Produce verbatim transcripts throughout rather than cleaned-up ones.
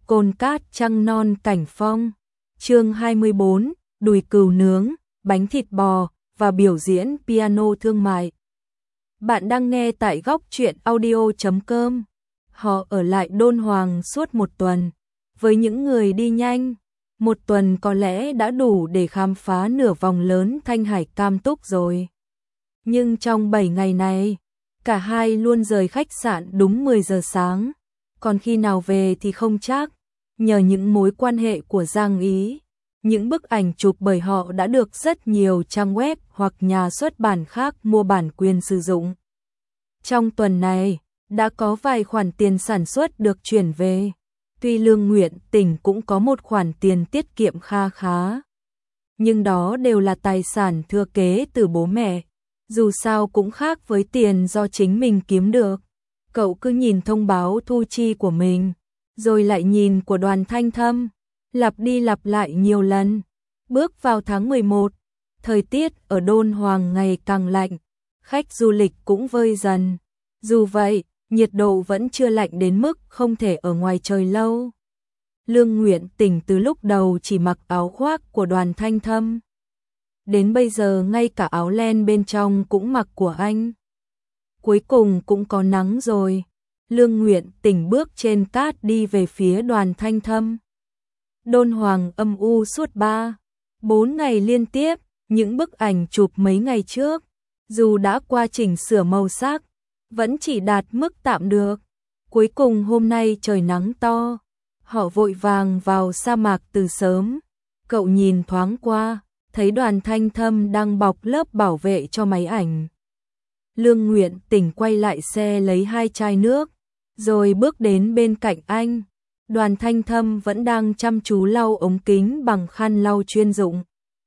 Cồn Cát trăng non cảnh phong. Chương hai mươi bốn, đùi cừu nướng, bánh thịt bò và biểu diễn piano thương mại. Bạn đang nghe tại góc truyện audio chấm com. Họ ở lại Đôn Hoàng suốt một tuần. Với những người đi nhanh, một tuần có lẽ đã đủ để khám phá nửa vòng lớn Thanh Hải Cam Túc rồi. Nhưng trong bảy ngày này, cả hai luôn rời khách sạn đúng mười giờ sáng. Còn khi nào về thì không chắc. Nhờ những mối quan hệ của Giang Ý, những bức ảnh chụp bởi họ đã được rất nhiều trang web hoặc nhà xuất bản khác mua bản quyền sử dụng. Trong tuần này, đã có vài khoản tiền sản xuất được chuyển về. Tuy Lương Nguyện Tỉnh cũng có một khoản tiền tiết kiệm kha khá. Nhưng đó đều là tài sản thừa kế từ bố mẹ. Dù sao cũng khác với tiền do chính mình kiếm được. Cậu cứ nhìn thông báo thu chi của mình, rồi lại nhìn của Đoàn Thanh Thâm, lặp đi lặp lại nhiều lần. Bước vào tháng mười một, thời tiết ở Đôn Hoàng ngày càng lạnh, khách du lịch cũng vơi dần. Dù vậy, nhiệt độ vẫn chưa lạnh đến mức không thể ở ngoài trời lâu. Lương Nguyện Tỉnh từ lúc đầu chỉ mặc áo khoác của Đoàn Thanh Thâm. Đến bây giờ ngay cả áo len bên trong cũng mặc của anh. Cuối cùng cũng có nắng rồi. Lương Nguyện Tỉnh bước trên cát đi về phía Đoàn Thanh Thâm. Đôn Hoàng âm u suốt ba, bốn ngày liên tiếp, những bức ảnh chụp mấy ngày trước, dù đã qua chỉnh sửa màu sắc, vẫn chỉ đạt mức tạm được. Cuối cùng hôm nay trời nắng to, họ vội vàng vào sa mạc từ sớm. Cậu nhìn thoáng qua, thấy Đoàn Thanh Thâm đang bọc lớp bảo vệ cho máy ảnh. Lương Nguyện Tỉnh quay lại xe lấy hai chai nước, rồi bước đến bên cạnh anh. Đoàn Thanh Thâm vẫn đang chăm chú lau ống kính bằng khăn lau chuyên dụng.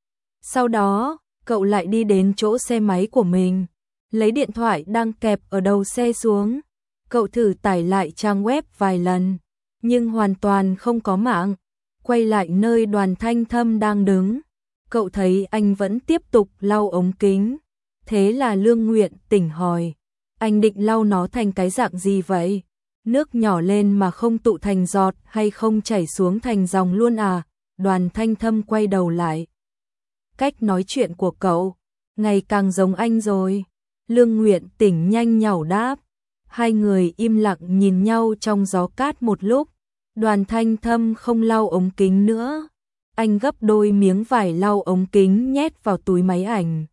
Sau đó, cậu lại đi đến chỗ xe máy của mình, lấy điện thoại đang kẹp ở đầu xe xuống. Cậu thử tải lại trang web vài lần, nhưng hoàn toàn không có mạng. Quay lại nơi Đoàn Thanh Thâm đang đứng, cậu thấy anh vẫn tiếp tục lau ống kính. Thế là Lương Nguyện Tỉnh hỏi, anh định lau nó thành cái dạng gì vậy? Nước nhỏ lên mà không tụ thành giọt hay không chảy xuống thành dòng luôn à? Đoàn Thanh Thâm quay đầu lại. Cách nói chuyện của cậu ngày càng giống anh rồi. Lương Nguyện Tỉnh nhanh nhảu đáp. Hai người im lặng nhìn nhau trong gió cát một lúc. Đoàn Thanh Thâm không lau ống kính nữa. Anh gấp đôi miếng vải lau ống kính nhét vào túi máy ảnh,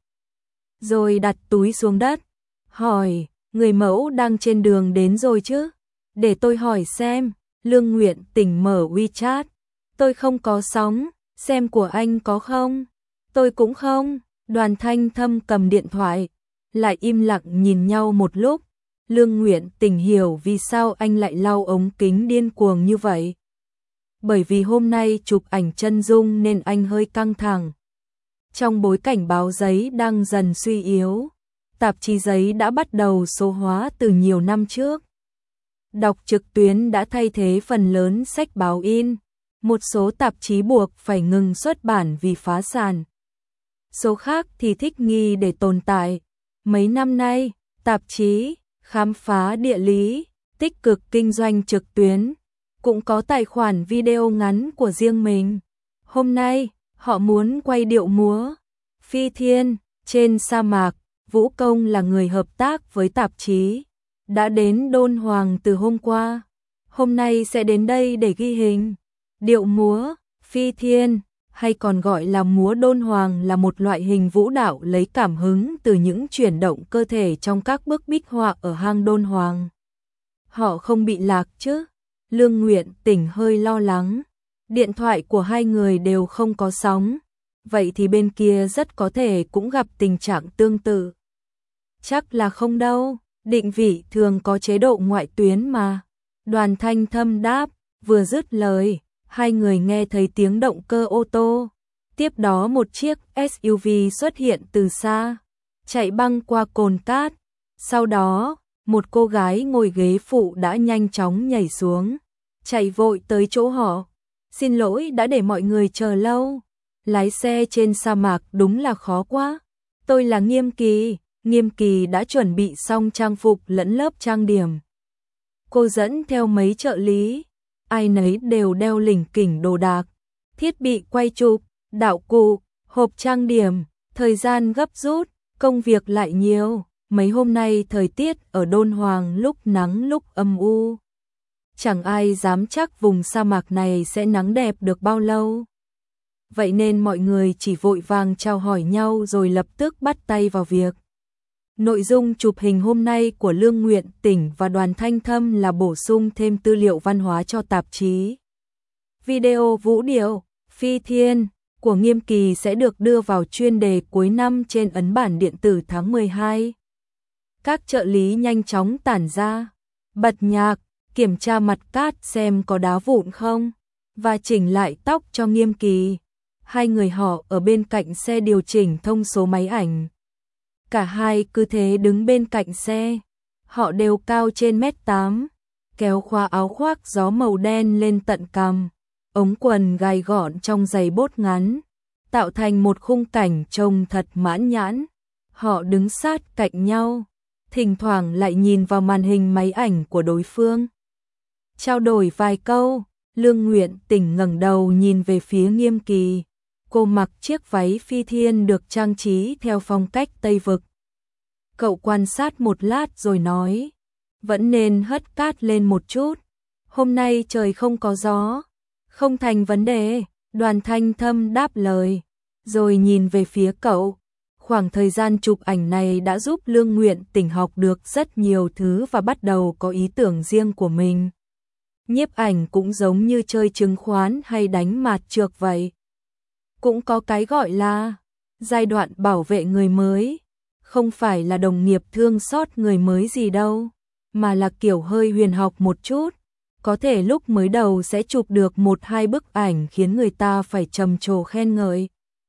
rồi đặt túi xuống đất. Hỏi, người mẫu đang trên đường đến rồi chứ? Để tôi hỏi xem. Lương Nguyện Tỉnh mở WeChat. Tôi không có sóng, xem của anh có không? Tôi cũng không. Đoàn Thanh Thâm cầm điện thoại, lại im lặng nhìn nhau một lúc. Lương Nguyện Tỉnh hiểu vì sao anh lại lau ống kính điên cuồng như vậy. Bởi vì hôm nay chụp ảnh chân dung nên anh hơi căng thẳng. Trong bối cảnh báo giấy đang dần suy yếu, tạp chí giấy đã bắt đầu số hóa từ nhiều năm trước. Đọc trực tuyến đã thay thế phần lớn sách báo in. Một số tạp chí buộc phải ngừng xuất bản vì phá sản. Số khác thì thích nghi để tồn tại. Mấy năm nay, tạp chí Khám phá địa lý, Tích cực kinh doanh trực tuyến, cũng có tài khoản video ngắn của riêng mình. Hôm nay, họ muốn quay điệu múa Phi Thiên trên sa mạc. Vũ Công là người hợp tác với tạp chí, đã đến Đôn Hoàng từ hôm qua. Hôm nay sẽ đến đây để ghi hình. Điệu múa Phi Thiên, hay còn gọi là múa Đôn Hoàng, là một loại hình vũ đạo lấy cảm hứng từ những chuyển động cơ thể trong các bức bích họa ở hang Đôn Hoàng. Họ không bị lạc chứ? Lương Nguyện Tỉnh hơi lo lắng. Điện thoại của hai người đều không có sóng. Vậy thì bên kia rất có thể cũng gặp tình trạng tương tự. Chắc là không đâu, định vị thường có chế độ ngoại tuyến mà. Đoàn Thanh Thâm đáp. Vừa dứt lời, hai người nghe thấy tiếng động cơ ô tô. Tiếp đó một chiếc ét u vê xuất hiện từ xa, chạy băng qua cồn cát. Sau đó, một cô gái ngồi ghế phụ đã nhanh chóng nhảy xuống, chạy vội tới chỗ họ. Xin lỗi đã để mọi người chờ lâu. Lái xe trên sa mạc đúng là khó quá. Tôi là Nghiêm Kỳ. Nghiêm Kỳ đã chuẩn bị xong trang phục lẫn lớp trang điểm. Cô dẫn theo mấy trợ lý. ai nấy đều đeo lỉnh kỉnh đồ đạc, thiết bị quay chụp, đạo cụ, hộp trang điểm, thời gian gấp rút, công việc lại nhiều. Mấy hôm nay thời tiết ở Đôn Hoàng lúc nắng lúc âm u. Chẳng ai dám chắc vùng sa mạc này sẽ nắng đẹp được bao lâu. Vậy nên mọi người chỉ vội vàng chào hỏi nhau rồi lập tức bắt tay vào việc. Nội dung chụp hình hôm nay của Lương Nguyện Tỉnh và Đoàn Thanh Thâm là bổ sung thêm tư liệu văn hóa cho tạp chí. Video vũ điệu, phi thiên của Nghiêm Kỳ sẽ được đưa vào chuyên đề cuối năm trên ấn bản điện tử tháng mười hai. Các trợ lý nhanh chóng tản ra, bật nhạc, kiểm tra mặt cát xem có đá vụn không, và chỉnh lại tóc cho Nghiêm Kỳ. Hai người họ ở bên cạnh xe điều chỉnh thông số máy ảnh. Cả hai cứ thế đứng bên cạnh xe. Họ đều cao trên mét tám, kéo khóa áo khoác gió màu đen lên tận cằm, ống quần gai gọn trong giày bốt ngắn, tạo thành một khung cảnh trông thật mãn nhãn. Họ đứng sát cạnh nhau, thỉnh thoảng lại nhìn vào màn hình máy ảnh của đối phương. Trao đổi vài câu, Lương Nguyện Tỉnh ngẩng đầu nhìn về phía Nghiêm Kỳ. Cô mặc chiếc váy phi thiên được trang trí theo phong cách Tây Vực. Cậu quan sát một lát rồi nói, vẫn nên hất cát lên một chút. Hôm nay trời không có gió. Không thành vấn đề, Đoàn Thanh Thâm đáp lời, rồi nhìn về phía cậu. Khoảng thời gian chụp ảnh này đã giúp Lương Nguyện Tỉnh học được rất nhiều thứ và bắt đầu có ý tưởng riêng của mình. Nhiếp ảnh cũng giống như chơi chứng khoán hay đánh mạt trược vậy. Cũng có cái gọi là giai đoạn bảo vệ người mới, không phải là đồng nghiệp thương xót người mới gì đâu, mà là kiểu hơi huyền học một chút. Có thể lúc mới đầu sẽ chụp được một hai bức ảnh khiến người ta phải trầm trồ khen ngợi.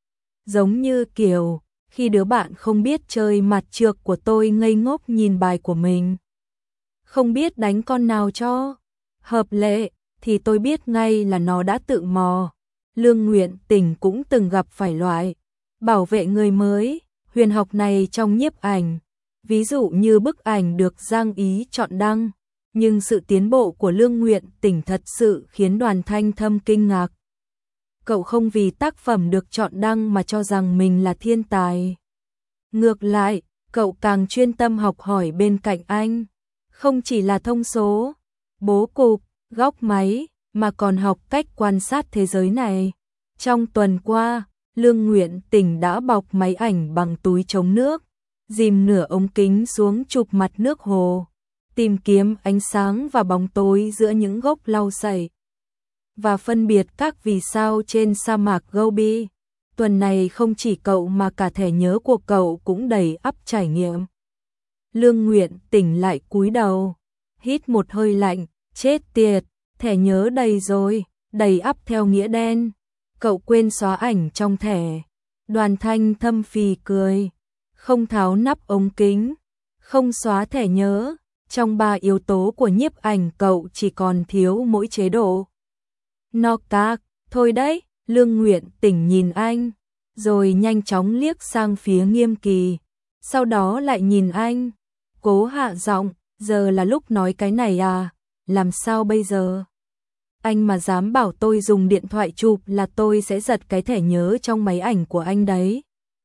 Giống như kiểu, khi đứa bạn không biết chơi mặt trược của tôi ngây ngốc nhìn bài của mình. Không biết đánh con nào cho hợp lệ, thì tôi biết ngay là nó đã tự mò. Lương Nguyện Tỉnh cũng từng gặp phải loại bảo vệ người mới, huyền học này trong nhiếp ảnh. Ví dụ như bức ảnh được Giang Ý chọn đăng, nhưng sự tiến bộ của Lương Nguyện Tỉnh thật sự khiến Đoàn Thanh Thâm kinh ngạc. Cậu không vì tác phẩm được chọn đăng mà cho rằng mình là thiên tài. Ngược lại, cậu càng chuyên tâm học hỏi bên cạnh anh. Không chỉ là thông số, bố cục, góc máy, mà còn học cách quan sát thế giới này. Trong tuần qua, Lương Nguyện Tỉnh đã bọc máy ảnh bằng túi chống nước, dìm nửa ống kính xuống chụp mặt nước hồ, tìm kiếm ánh sáng và bóng tối giữa những gốc lau sậy, và phân biệt các vì sao trên sa mạc Gobi. Tuần này không chỉ cậu mà cả thẻ nhớ của cậu cũng đầy ắp trải nghiệm. Lương Nguyện Tỉnh lại cúi đầu, hít một hơi lạnh, chết tiệt, thẻ nhớ đầy rồi, đầy ắp theo nghĩa đen. Cậu quên xóa ảnh trong thẻ. Đoàn Thanh Thâm phì cười, không tháo nắp ống kính, không xóa thẻ nhớ. Trong ba yếu tố của nhiếp ảnh cậu chỉ còn thiếu mỗi chế độ. Knockout, thôi đấy. Lương Nguyện Tỉnh nhìn anh, rồi nhanh chóng liếc sang phía Nghiêm Kỳ, sau đó lại nhìn anh, cố hạ giọng, giờ là lúc nói cái này à, làm sao bây giờ? Anh mà dám bảo tôi dùng điện thoại chụp là tôi sẽ giật cái thẻ nhớ trong máy ảnh của anh đấy.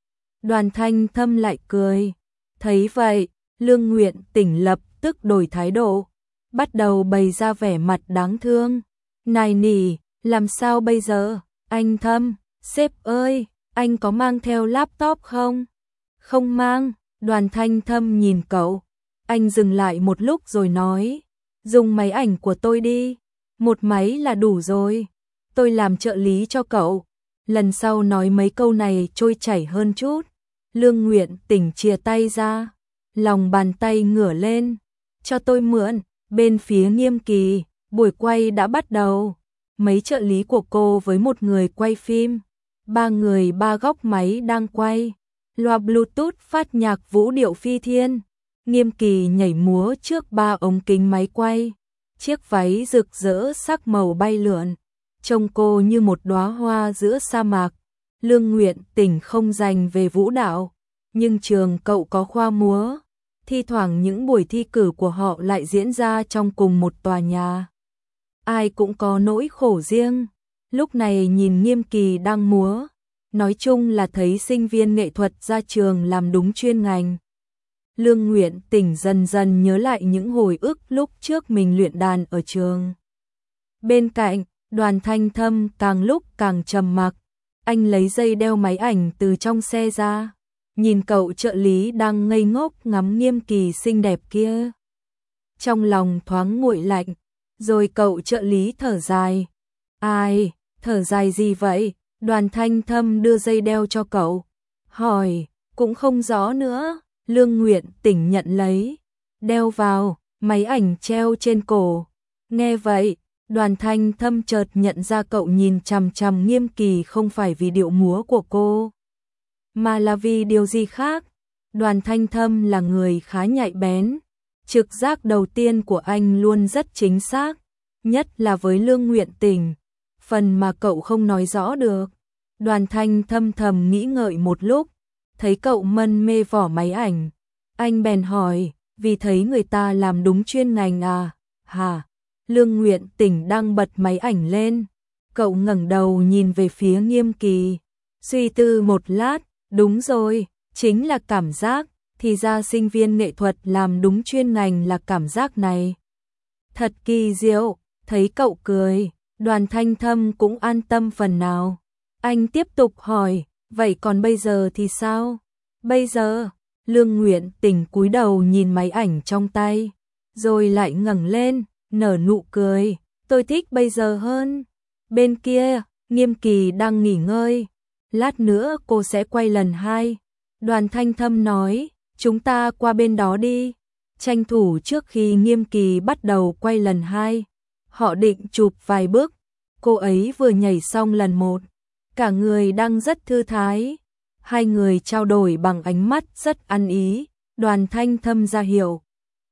Đoàn Thanh Thâm lại cười, thấy vậy, Lương Nguyện Tỉnh lập tức đổi thái độ, bắt đầu bày ra vẻ mặt đáng thương. Này nỉ, làm sao bây giờ? Anh Thâm, sếp ơi, anh có mang theo laptop không? Không mang. Đoàn Thanh Thâm nhìn cậu, anh dừng lại một lúc rồi nói, dùng máy ảnh của tôi đi, một máy là đủ rồi, tôi làm trợ lý cho cậu. Lần sau nói mấy câu này trôi chảy hơn chút. Lương Nguyện Tỉnh chìa tay ra, lòng bàn tay ngửa lên, cho tôi mượn. Bên phía Nghiêm Kỳ, buổi quay đã bắt đầu. Mấy trợ lý của cô với một người quay phim, ba người ba góc máy đang quay, loa Bluetooth phát nhạc vũ điệu phi thiên. Nghiêm Kỳ nhảy múa trước ba ống kính máy quay, chiếc váy rực rỡ sắc màu bay lượn, trông cô như một đóa hoa giữa sa mạc. Lương Nguyện Tỉnh không dành về vũ đạo, nhưng trường cậu có khoa múa, thi thoảng những buổi thi cử của họ lại diễn ra trong cùng một tòa nhà. ai cũng có nỗi khổ riêng. Lúc này nhìn Nghiêm Kỳ đang múa, nói chung là thấy sinh viên nghệ thuật ra trường làm đúng chuyên ngành. Lương Nguyện Tỉnh dần dần nhớ lại những hồi ức lúc trước mình luyện đàn ở trường. Bên cạnh, Đoàn Thanh Thâm càng lúc càng trầm mặc. Anh lấy dây đeo máy ảnh từ trong xe ra, nhìn cậu trợ lý đang ngây ngốc ngắm Nghiêm Kỳ xinh đẹp kia. Trong lòng thoáng nguội lạnh, rồi cậu trợ lý thở dài. Ai, thở dài gì vậy? Đoàn Thanh Thâm đưa dây đeo cho cậu, hỏi, cũng không rõ nữa. Lương Nguyện Tỉnh nhận lấy, đeo vào, máy ảnh treo trên cổ. Nghe vậy, Đoàn Thanh Thâm chợt nhận ra cậu nhìn chằm chằm Nghiêm Kỳ không phải vì điệu múa của cô, mà là vì điều gì khác. Đoàn Thanh Thâm là người khá nhạy bén, trực giác đầu tiên của anh luôn rất chính xác, nhất là với Lương Nguyện Tỉnh, phần mà cậu không nói rõ được. Đoàn Thanh Thâm thầm nghĩ ngợi một lúc, thấy cậu mân mê vỏ máy ảnh, anh bèn hỏi, vì thấy người ta làm đúng chuyên ngành à? Hả? Lương Nguyện Tỉnh đang bật máy ảnh lên, cậu ngẩng đầu nhìn về phía Nghiêm Kỳ, suy tư một lát, đúng rồi, chính là cảm giác, thì ra sinh viên nghệ thuật làm đúng chuyên ngành là cảm giác này. Thật kỳ diệu, thấy cậu cười, Đoàn Thanh Thâm cũng an tâm phần nào. Anh tiếp tục hỏi, vậy còn bây giờ thì sao? Bây giờ, Lương Nguyện Tỉnh cúi đầu nhìn máy ảnh trong tay, rồi lại ngẩng lên, nở nụ cười, tôi thích bây giờ hơn. Bên kia, Nghiêm Kỳ đang nghỉ ngơi, lát nữa cô sẽ quay lần hai. Đoàn Thanh Thâm nói, chúng ta qua bên đó đi, tranh thủ trước khi Nghiêm Kỳ bắt đầu quay lần hai. Họ định chụp vài bước, cô ấy vừa nhảy xong lần một, cả người đang rất thư thái. Hai người trao đổi bằng ánh mắt rất ăn ý, Đoàn Thanh Thâm ra hiệu.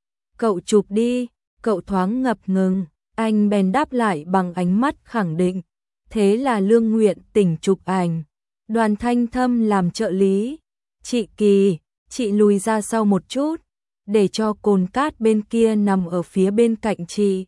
Cậu chụp đi, cậu thoáng ngập ngừng, anh bèn đáp lại bằng ánh mắt khẳng định. Thế là Lương Nguyện Tỉnh chụp ảnh, Đoàn Thanh Thâm làm trợ lý. Chị Kỳ, chị lùi ra sau một chút, để cho cồn cát bên kia nằm ở phía bên cạnh chị.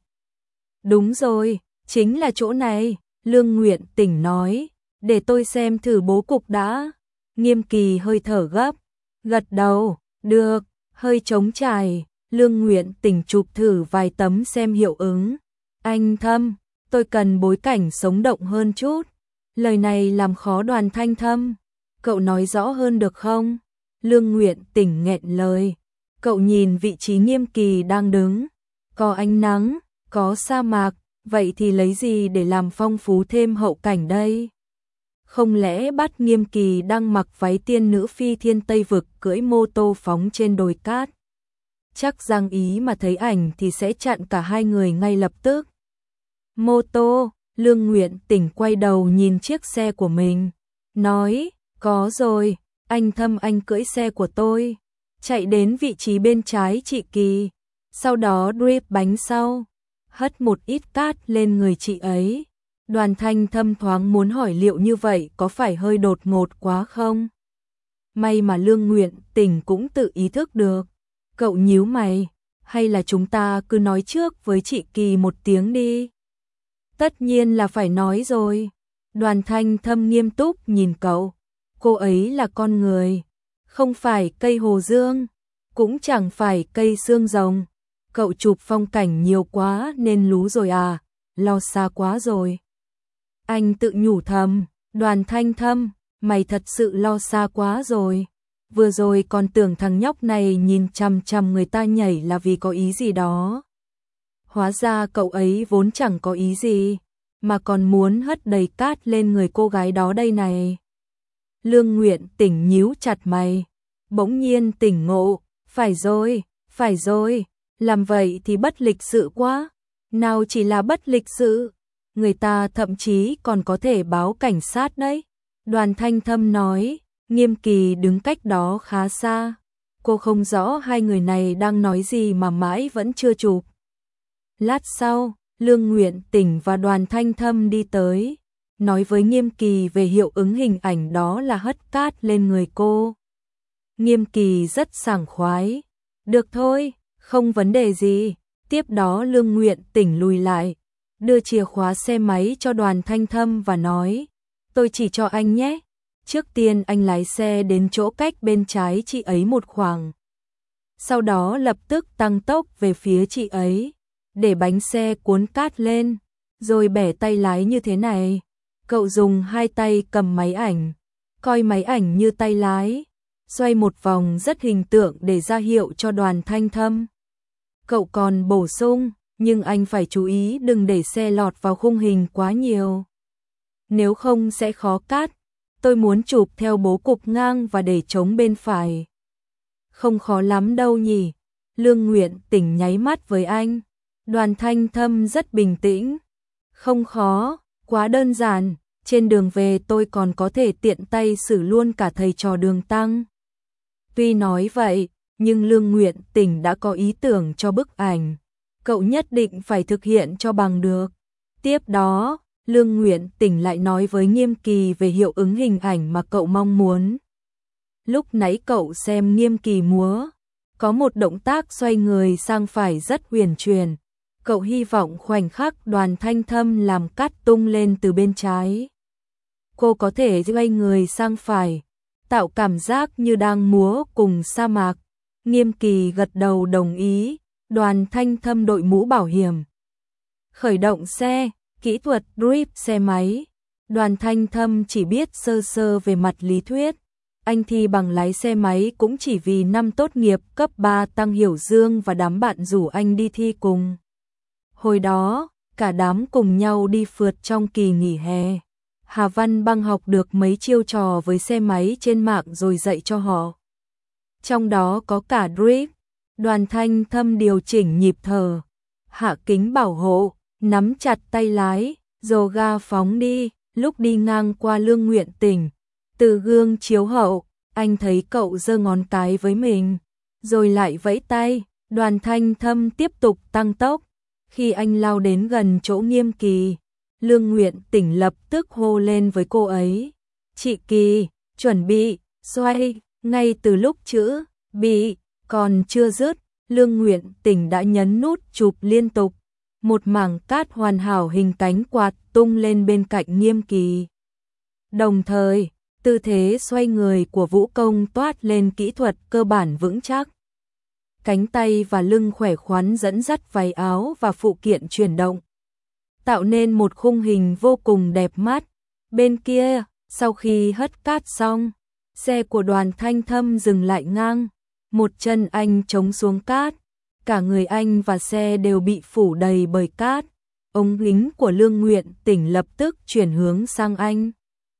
Đúng rồi, chính là chỗ này, Lương Nguyện Tỉnh nói, để tôi xem thử bố cục đã. Nghiêm Kỳ hơi thở gấp, gật đầu, được, hơi trống trải. Lương Nguyện Tỉnh chụp thử vài tấm xem hiệu ứng. Anh Thâm, tôi cần bối cảnh sống động hơn chút. Lời này làm khó Đoàn Thanh Thâm. Cậu nói rõ hơn được không? Lương Nguyện Tỉnh nghẹn lời. Cậu nhìn vị trí Nghiêm Kỳ đang đứng. Có ánh nắng, có sa mạc, vậy thì lấy gì để làm phong phú thêm hậu cảnh đây? Không lẽ bắt Nghiêm Kỳ đang mặc váy tiên nữ phi thiên Tây Vực cưỡi mô tô phóng trên đồi cát? Chắc Giang Ý mà thấy ảnh thì sẽ chặn cả hai người ngay lập tức. Mô tô, Lương Nguyện Tỉnh quay đầu nhìn chiếc xe của mình, nói, có rồi, anh Thâm anh cưỡi xe của tôi, chạy đến vị trí bên trái chị Kỳ, sau đó drip bánh sau, hất một ít cát lên người chị ấy. Đoàn Thanh Thâm thoáng muốn hỏi liệu như vậy có phải hơi đột ngột quá không? May mà Lương Nguyện Tỉnh cũng tự ý thức được. Cậu nhíu mày, hay là chúng ta cứ nói trước với chị Kỳ một tiếng đi? Tất nhiên là phải nói rồi. Đoàn Thanh Thâm nghiêm túc nhìn cậu. Cô ấy là con người, không phải cây hồ dương, cũng chẳng phải cây xương rồng. Cậu chụp phong cảnh nhiều quá nên lú rồi à, lo xa quá rồi. Anh tự nhủ thầm, Đoàn Thanh Thâm, mày thật sự lo xa quá rồi. Vừa rồi còn tưởng thằng nhóc này nhìn chằm chằm người ta nhảy là vì có ý gì đó. Hóa ra cậu ấy vốn chẳng có ý gì, mà còn muốn hất đầy cát lên người cô gái đó đây này. Lương Nguyện Tỉnh nhíu chặt mày, bỗng nhiên tỉnh ngộ, phải rồi, phải rồi, làm vậy thì bất lịch sự quá. Nào chỉ là bất lịch sự, người ta thậm chí còn có thể báo cảnh sát đấy. Đoàn Thanh Thâm nói. Nghiêm Kỳ đứng cách đó khá xa, cô không rõ hai người này đang nói gì mà mãi vẫn chưa chụp. Lát sau, Lương Nguyện Tỉnh và Đoàn Thanh Thâm đi tới, nói với Nghiêm Kỳ về hiệu ứng hình ảnh đó là hất cát lên người cô. Nghiêm Kỳ rất sảng khoái, được thôi, không vấn đề gì. Tiếp đó Lương Nguyện Tỉnh lùi lại, đưa chìa khóa xe máy cho Đoàn Thanh Thâm và nói, tôi chỉ cho anh nhé. Trước tiên anh lái xe đến chỗ cách bên trái chị ấy một khoảng. Sau đó lập tức tăng tốc về phía chị ấy, để bánh xe cuốn cát lên, rồi bẻ tay lái như thế này. Cậu dùng hai tay cầm máy ảnh, coi máy ảnh như tay lái, xoay một vòng rất hình tượng để ra hiệu cho Đoàn Thanh Thâm. Cậu còn bổ sung, nhưng anh phải chú ý đừng để xe lọt vào khung hình quá nhiều. Nếu không sẽ khó cắt, tôi muốn chụp theo bố cục ngang và để trống bên phải. Không khó lắm đâu nhỉ? Lương Nguyện Tỉnh nháy mắt với anh. Đoàn Thanh Thâm rất bình tĩnh. Không khó, quá đơn giản, trên đường về tôi còn có thể tiện tay xử luôn cả thầy trò Đường Tăng. Tuy nói vậy, nhưng Lương Nguyện Tỉnh đã có ý tưởng cho bức ảnh. Cậu nhất định phải thực hiện cho bằng được. Tiếp đó, Lương Nguyện Tỉnh lại nói với Nghiêm Kỳ về hiệu ứng hình ảnh mà cậu mong muốn. Lúc nãy cậu xem Nghiêm Kỳ múa, có một động tác xoay người sang phải rất huyền truyền. Cậu hy vọng khoảnh khắc Đoàn Thanh Thâm làm cắt tung lên từ bên trái. Cô có thể xoay người sang phải, tạo cảm giác như đang múa cùng sa mạc. Nghiêm Kỳ gật đầu đồng ý. Đoàn Thanh Thâm đội mũ bảo hiểm, khởi động xe, kỹ thuật drift xe máy. Đoàn Thanh Thâm chỉ biết sơ sơ về mặt lý thuyết. Anh thi bằng lái xe máy cũng chỉ vì năm tốt nghiệp cấp ba Tăng Hiểu Dương và đám bạn rủ anh đi thi cùng. Hồi đó, cả đám cùng nhau đi phượt trong kỳ nghỉ hè. Hà Văn Băng học được mấy chiêu trò với xe máy trên mạng rồi dạy cho họ. Trong đó có cả drift. Đoàn Thanh Thâm điều chỉnh nhịp thở, hạ kính bảo hộ, nắm chặt tay lái, dồ ga phóng đi. Lúc đi ngang qua Lương Nguyện Tỉnh, từ gương chiếu hậu, anh thấy cậu giơ ngón cái với mình, rồi lại vẫy tay. Đoàn Thanh Thâm tiếp tục tăng tốc. Khi anh lao đến gần chỗ Nghiêm Kỳ, Lương Nguyện Tỉnh lập tức hô lên với cô ấy, chị Kỳ, chuẩn bị, xoay. Ngay từ lúc chữ bị còn chưa dứt, Lương Nguyện Tỉnh đã nhấn nút chụp liên tục. Một mảng cát hoàn hảo hình cánh quạt tung lên bên cạnh Nghiêm Kỳ. Đồng thời, tư thế xoay người của vũ công toát lên kỹ thuật cơ bản vững chắc. Cánh tay và lưng khỏe khoắn dẫn dắt váy áo và phụ kiện chuyển động, tạo nên một khung hình vô cùng đẹp mắt. Bên kia, sau khi hất cát xong, xe của Đoàn Thanh Thâm dừng lại ngang. Một chân anh chống xuống cát, cả người anh và xe đều bị phủ đầy bởi cát. Ống kính của Lương Nguyện Tỉnh lập tức chuyển hướng sang anh.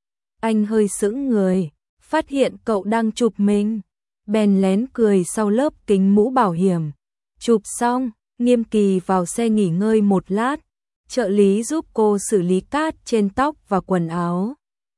Anh hơi sững người, phát hiện cậu đang chụp mình, bèn lén cười sau lớp kính mũ bảo hiểm. Chụp xong, Nghiêm Kỳ vào xe nghỉ ngơi một lát, trợ lý giúp cô xử lý cát trên tóc và quần áo,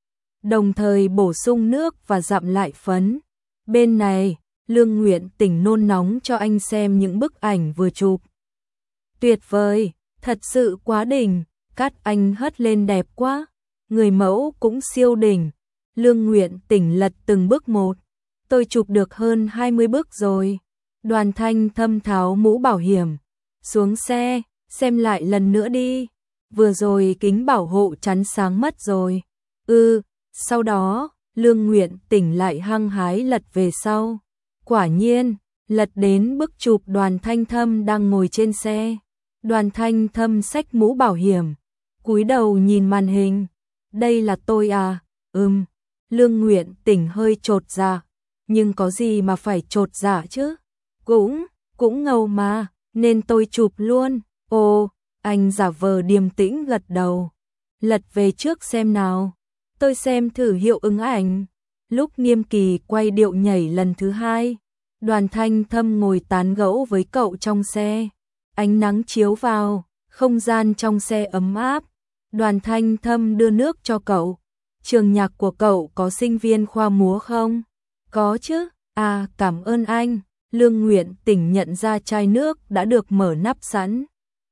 đồng thời bổ sung nước và dặm lại phấn. Bên này, Lương Nguyện Tỉnh nôn nóng cho anh xem những bức ảnh vừa chụp. Tuyệt vời, thật sự quá đỉnh, cát anh hất lên đẹp quá, người mẫu cũng siêu đỉnh. Lương Nguyện Tỉnh lật từng bức một, tôi chụp được hơn hai mươi bức rồi. Đoàn Thanh Thâm tháo mũ bảo hiểm, xuống xe, xem lại lần nữa đi. Vừa rồi kính bảo hộ chắn sáng mất rồi. Ừ, sau đó, Lương Nguyện Tỉnh lại hăng hái lật về sau. Quả nhiên, lật đến bức chụp Đoàn Thanh Thâm đang ngồi trên xe. Đoàn Thanh Thâm xách mũ bảo hiểm, cúi đầu nhìn màn hình. Đây là tôi à? Ừm. Lương Nguyện Tỉnh hơi chột dạ, nhưng có gì mà phải chột dạ chứ? Cũng, cũng ngầu mà, nên tôi chụp luôn. Ồ, anh giả vờ điềm tĩnh gật đầu. Lật về trước xem nào. Tôi xem thử hiệu ứng ảnh. Lúc Nghiêm Kỳ quay điệu nhảy lần thứ hai, Đoàn Thanh Thâm ngồi tán gẫu với cậu trong xe. Ánh nắng chiếu vào, không gian trong xe ấm áp. Đoàn Thanh Thâm đưa nước cho cậu. Trường nhạc của cậu có sinh viên khoa múa không? Có chứ. À, cảm ơn anh. Lương Nguyện Tỉnh nhận ra chai nước đã được mở nắp sẵn.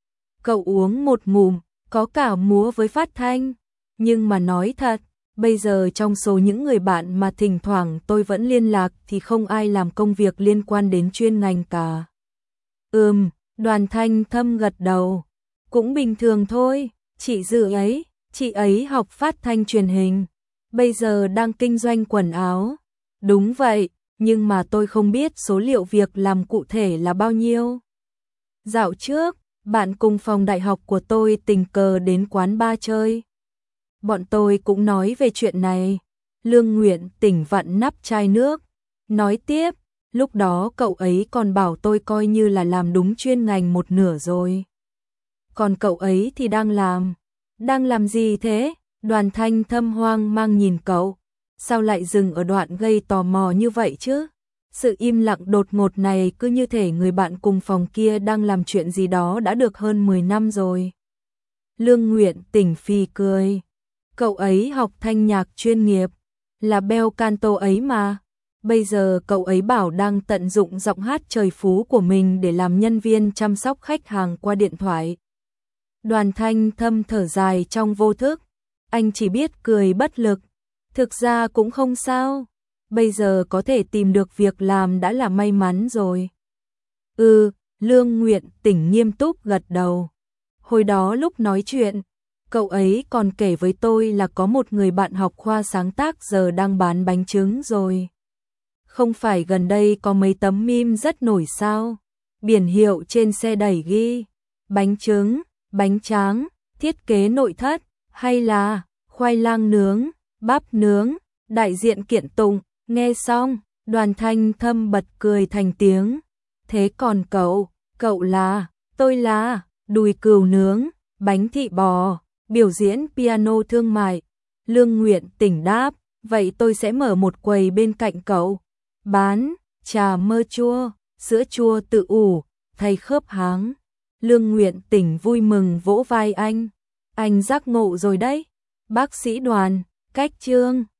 Cậu uống một ngụm, có cả múa với phát thanh. Nhưng mà nói thật, bây giờ trong số những người bạn mà thỉnh thoảng tôi vẫn liên lạc thì không ai làm công việc liên quan đến chuyên ngành cả. Ừm, Đoàn Thanh Thâm gật đầu. Cũng bình thường thôi, chị Dự ấy, chị ấy học phát thanh truyền hình, bây giờ đang kinh doanh quần áo. Đúng vậy, nhưng mà tôi không biết số liệu việc làm cụ thể là bao nhiêu. Dạo trước, bạn cùng phòng đại học của tôi tình cờ đến quán bar chơi. Bọn tôi cũng nói về chuyện này. Lương Nguyện tỉnh vặn nắp chai nước, nói tiếp, lúc đó cậu ấy còn bảo tôi coi như là làm đúng chuyên ngành một nửa rồi. Còn cậu ấy thì đang làm. Đang làm gì thế? Đoàn Thanh Thâm hoang mang nhìn cậu. Sao lại dừng ở đoạn gây tò mò như vậy chứ? Sự im lặng đột ngột này cứ như thể người bạn cùng phòng kia đang làm chuyện gì đó đã được hơn mười năm rồi. Lương Nguyện tỉnh phì cười. Cậu ấy học thanh nhạc chuyên nghiệp, là bel canto ấy mà. Bây giờ cậu ấy bảo đang tận dụng giọng hát trời phú của mình để làm nhân viên chăm sóc khách hàng qua điện thoại. Đoàn Thanh Thâm thở dài trong vô thức. Anh chỉ biết cười bất lực. Thực ra cũng không sao. Bây giờ có thể tìm được việc làm đã là may mắn rồi. Ừ, Lương Nguyện tỉnh nghiêm túc gật đầu. Hồi đó lúc nói chuyện, cậu ấy còn kể với tôi là có một người bạn học khoa sáng tác giờ đang bán bánh trứng rồi. Không phải gần đây có mấy tấm meme rất nổi sao? Biển hiệu trên xe đẩy ghi bánh trứng, bánh tráng, thiết kế nội thất, hay là khoai lang nướng, bắp nướng, đại diện kiện tụng. Nghe xong, Đoàn Thanh Thâm bật cười thành tiếng. Thế còn cậu, cậu là, tôi là, đùi cừu nướng, bánh thịt bò, biểu diễn piano thương mại. Lương Nguyện tỉnh đáp, vậy tôi sẽ mở một quầy bên cạnh cậu. Bán, trà mơ chua, sữa chua tự ủ, thay khớp háng. Lương Nguyện tỉnh vui mừng vỗ vai anh. Anh giác ngộ rồi đấy. Bác sĩ Đoàn, cách chương.